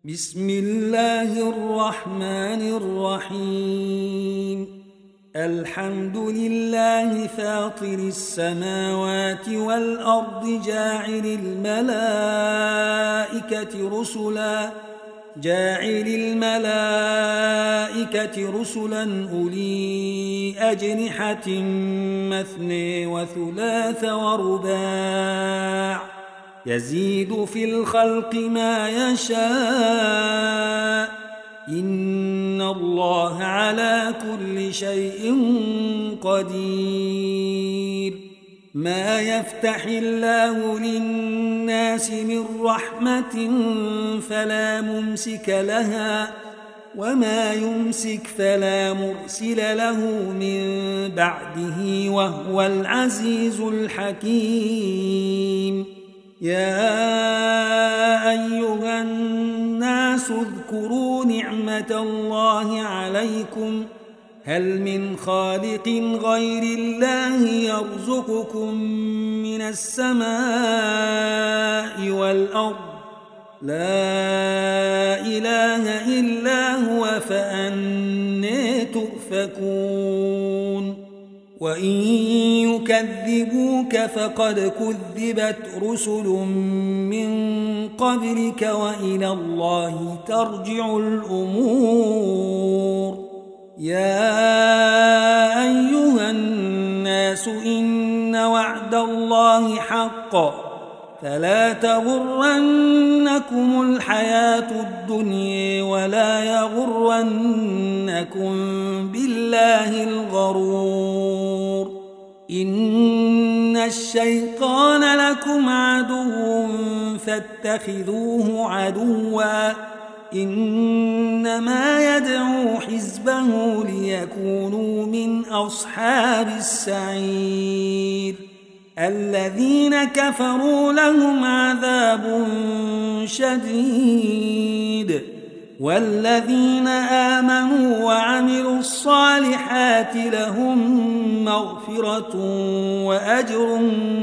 بسم الله الرحمن الرحيم. الحمد لله فاطر السماوات والأرض جاعل الملائكة رسلا أولي أجنحة مثني وثلاث ورباع يزيد في الخلق ما يشاء إن الله على كل شيء قدير. ما يفتح الله للناس من رحمة فلا ممسك لها وما يمسك فلا مرسل له من بعده وهو العزيز الحكيم. يا أيها الناس اذكروا نعمة الله عليكم هل من خالق غير الله يرزقكم من السماء والأرض لا إله إلا هو فأنى تؤفكون. وإن يكذبوك فقد كذبت رسل من قبلك وإلى الله ترجع الأمور. يا أيها الناس إن وعد الله حق فلا تغرنكم الحياة الدنيا ولا يغرنكم بالله الغرور. إن الشيطان لكم عدو فاتخذوه عدوا إنما يدعو حزبه ليكونوا من أصحاب السعير. الذين كفروا لهم عذاب شديد والذين آمنوا وعملوا الصالحات لهم مغفرة وأجر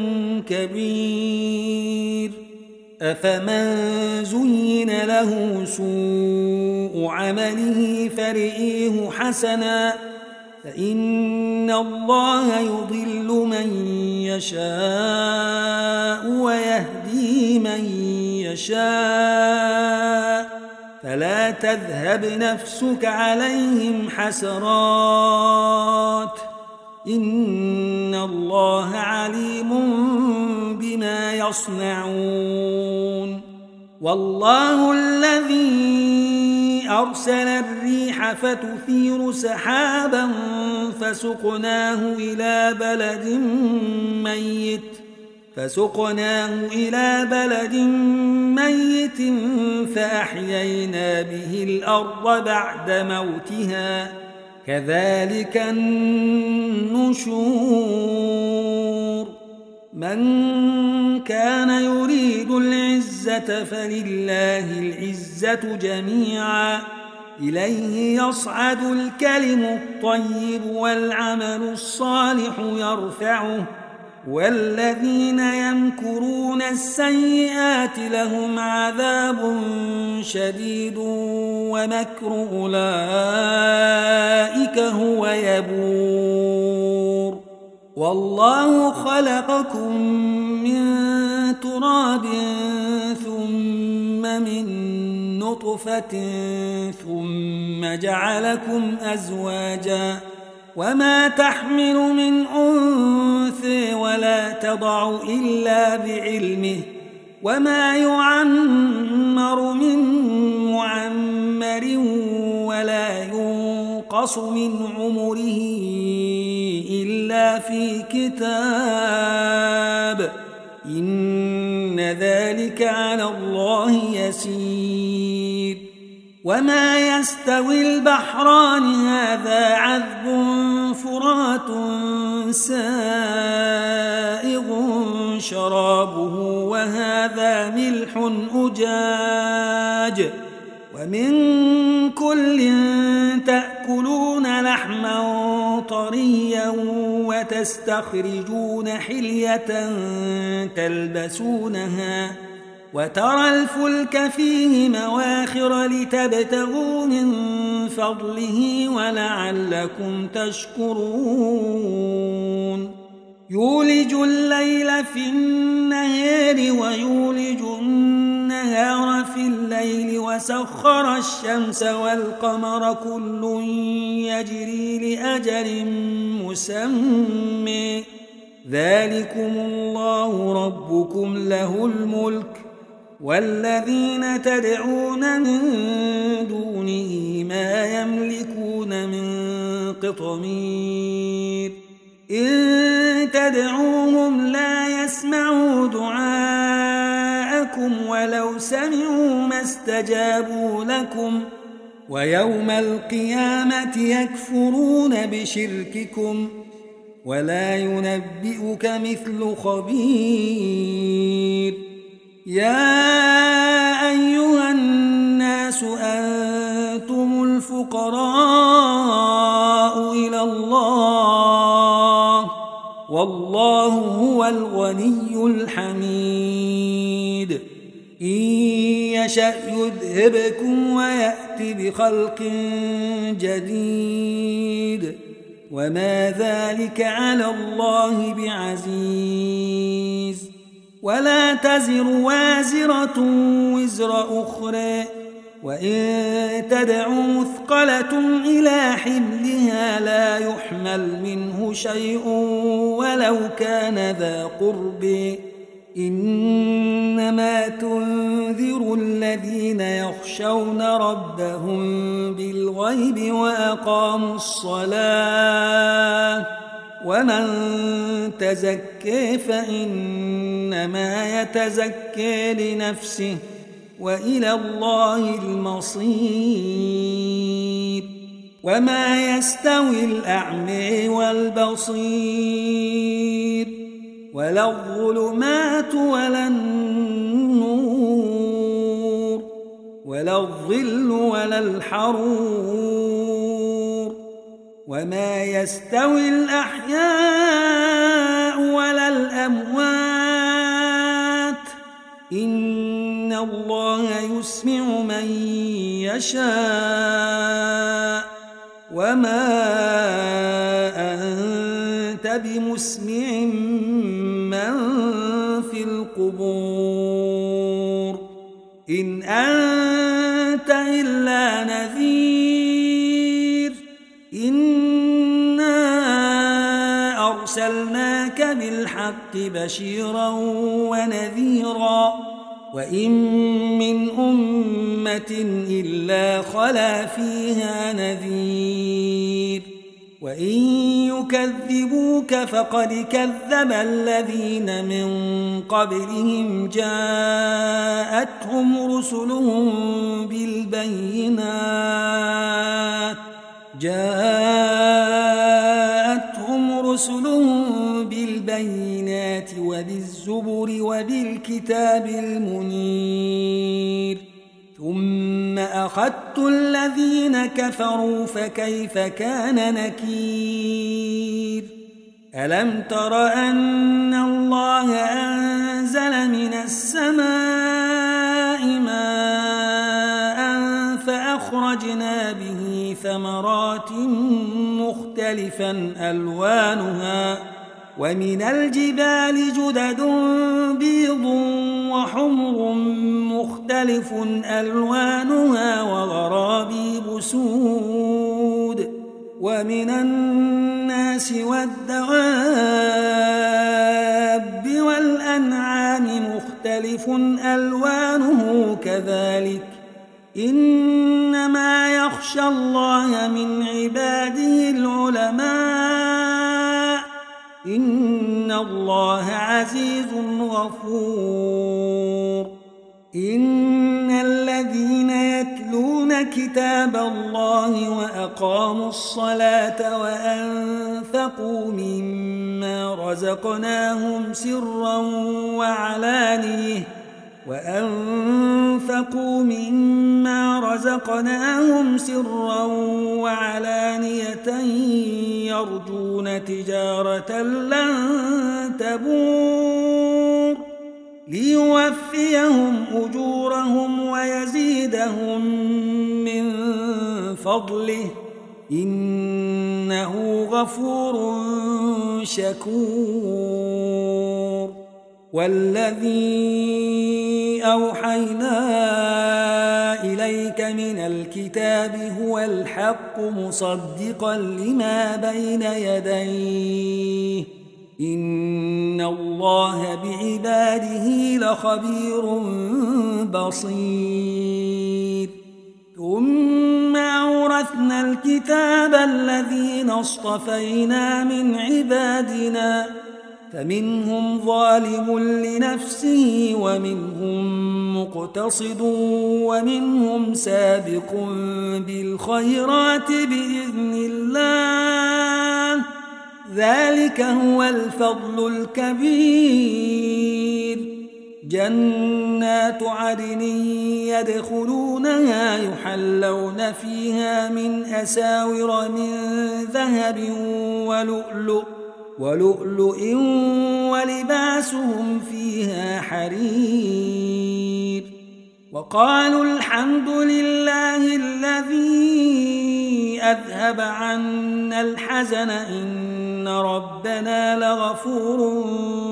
كبير. أفمن زين له سوء عمله فرئيه حسنا فإن الله يضل من يشاء ويهدي من يشاء فلا تذهب نفسك عليهم حسرات إن الله عليم بما يصنعون. والله الذي أرسل الريح فتثير سحابا فسقناه إلى بلد ميت فأحيينا به الأرض بعد موتها كذلك النشور. من كان يريد العزة فلله العزة جميعا إليه يصعد الكلم الطيب والعمل الصالح يرفعه والذين يمكرون السيئات لهم عذاب شديد ومكر أولئك هو يبور. والله خلقكم من تراب ثم من نطفة ثم جعلكم أزواجا وما تحمل من أنثى ولا تضع إلا بعلمه وما يعمر من معمر ولا ينقص من عمره إلا في كتاب إن ذلك على الله يسير. وما يستوي البحران هذا عذب فرات سائغ شرابه وهذا ملح أجاج ومن كل تأكلون لحما طريا وتستخرجون حلية تلبسونها وترى الفلك فيه مواخر لتبتغوا من فضله ولعلكم تشكرون يولج الليل في النهار ويولج النهار في الليل وسخر الشمس والقمر كل يجري لأجل مسمى ذلكم الله ربكم له الملك والذين تدعون من دونه ما يملكون من قطمير إن تدعوهم لا يسمعوا دعاءكم ولو سمعوا ما استجابوا لكم ويوم القيامة يكفرون بشرككم ولا ينبئك مثل خبير يا أيها الناس أنتم الفقراء إلى الله والله هو الغني الحميد إن يشأ يذهبكم ويأت بخلق جديد وما ذلك على الله بعزيز ولا تزر وازرة وزر أخرى وإن تدع مثقلة إلى حملها لا يحمل منه شيء ولو كان ذا قرب إنما تنذر الذين يخشون ربهم بالغيب وأقاموا الصلاة ومن تزكى فإنما يتزكى لنفسه وإلى الله المصير وما يستوي الأعمى والبصير ولا الظلمات ولا النور ولا الظل ولا الحرور وما يستوي الأحياء ولا الأموات إن الله يسمع من يشاء وما أنت بمسمع من في القبور إن أنت إلا نذير إنا أرسلناك بالحق بشيرا ونذيرا وإن من أمة إلا خلا فيها نذير وإن يكذبوك فقد كذب الذين من قبلهم جاءتهم رسلهم بالبينات وبالزبر وبالكتاب المنير ثم أخذت الذين كفروا فكيف كان نكير ألم تر أن الله أنزل من السماء ماء فأخرجنا به ثمرات مختلفا ألوانها ومن الجبال جدد بيض وحمر مختلف ألوانها وغرابيب سود ومن الناس والدواب والأنعام مختلف ألوانه كذلك إنما يخشى الله من عباده العلماء إن الله عزيز غفور إن الذين يتلون كتاب الله وأقاموا الصلاة وأنفقوا مما رزقناهم سرا وعلانية يرجون تجارة لن تبور ليوفيهم أجورهم ويزيدهم من فضله إنه غفور شكور. والذي أوحينا إليك من الكتاب هو الحق مصدقا لما بين يديه إن الله بعباده لخبير بصير. ثم أورثنا الكتاب الذين اصطفينا من عبادنا فمنهم ظالم لنفسه ومنهم مقتصد ومنهم سابق بالخيرات بإذن الله ذلك هو الفضل الكبير. جنات عدن يدخلونها يحلون فيها من أساور من ذهب ولؤلؤ ولباسهم فيها حرير. وقالوا الحمد لله الذي أذهب عنا الحزن إن ربنا لغفور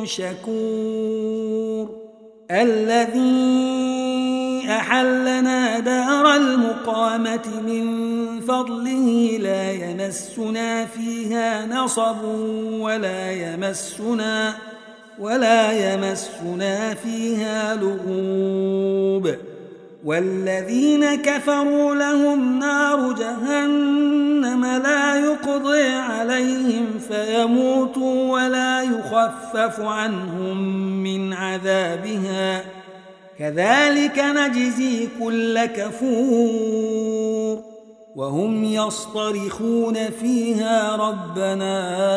شكور. الذي أحلنا دار المقامة من فضله لا يمسنا فيها نصب ولا يمسنا فيها لغوب. والذين كفروا لهم نار جهنم لا يقضي عليهم فيموتوا ولا يخفف عنهم من عذابها كذلك نجزي كل كفور. وهم يصطرخون فيها ربنا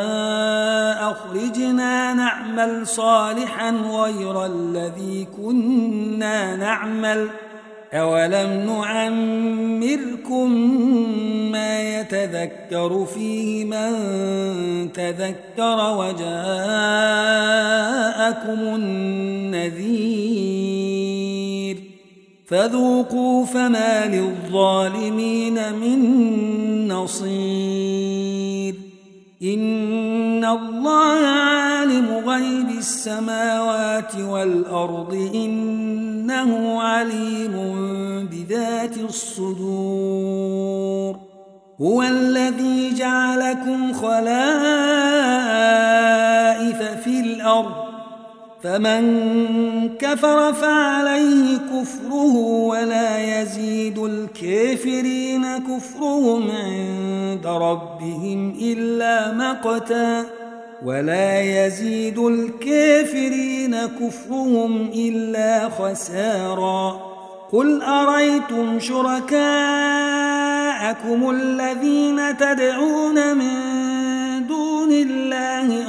أخرجنا نعمل صالحا غير الذي كنا نعمل أولم نعمركم ما يتذكر فيه من تذكر وجاءكم النذير فذوقوا فما للظالمين من نصير. إن الله عالم غيب السماوات والأرض إنه عليم بذات الصدور. هو الذي جعلكم خلائف في الأرض فمن كفر فعليه كفره ولا يزيد الكافرين كفرهم عند ربهم إلا مقتا ولا يزيد الكافرين كفرهم إلا خسارا. قل أريتم شركاءكم الذين تدعون من دون الله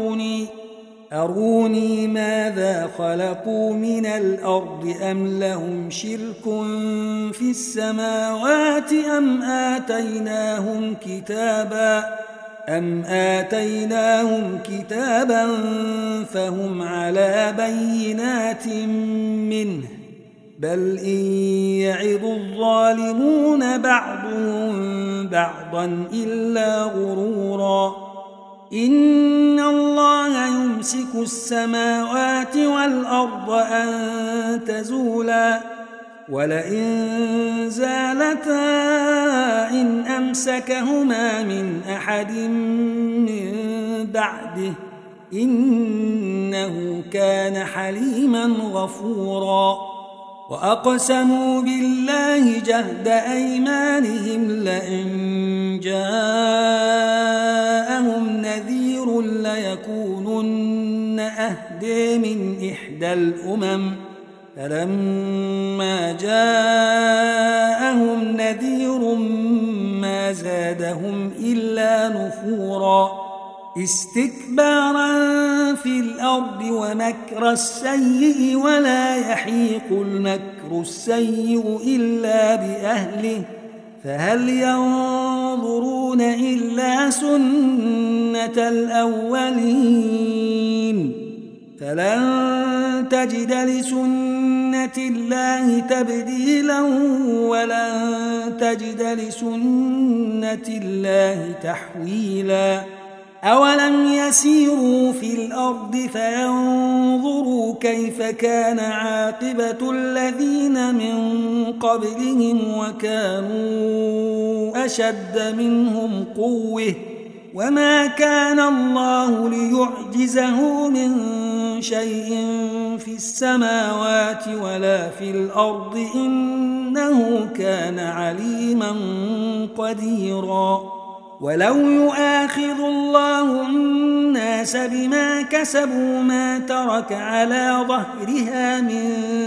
أروني ماذا خلقوا من الأرض أم لهم شرك في السماوات أم آتيناهم كتابا فهم على بينات منه بل إن يعظ الظالمون بعضهم بعضا إلا غرورا. إن الله يمسك السماوات والأرض أن تزولا ولئن زالتا إن أمسكهما من أحد من بعده إنه كان حليما غفورا. وأقسموا بالله جهد أيمانهم لئن جاءهم نذير ليكونن أهدى من إحدى الأمم فلما جاءهم نذير ما زادهم إلا نفورا. استكبارا في الأرض ومكر السيء ولا يحيق المكر السيء إلا بأهله فهل ينظرون إلا سنة الأولين فلن تجد لسنة الله تبديلا ولن تجد لسنة الله تحويلا أولم يسيروا في الأرض فينظروا كيف كان عاقبة الذين من قبلهم وكانوا أشد منهم قوة وما كان الله ليعجزه من شيء في السماوات ولا في الأرض إنه كان عليما قديرا ولو يؤاخذ الله الناس بما كسبوا ما ترك على ظهرها من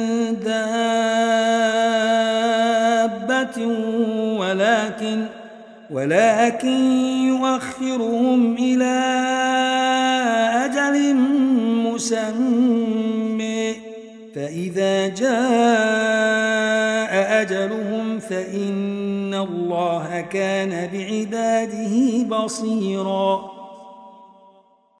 دابة ولكن يؤخرهم إلى أجل مسمى فإذا جاء أجلهم فإن الله كان بعباده بصيرا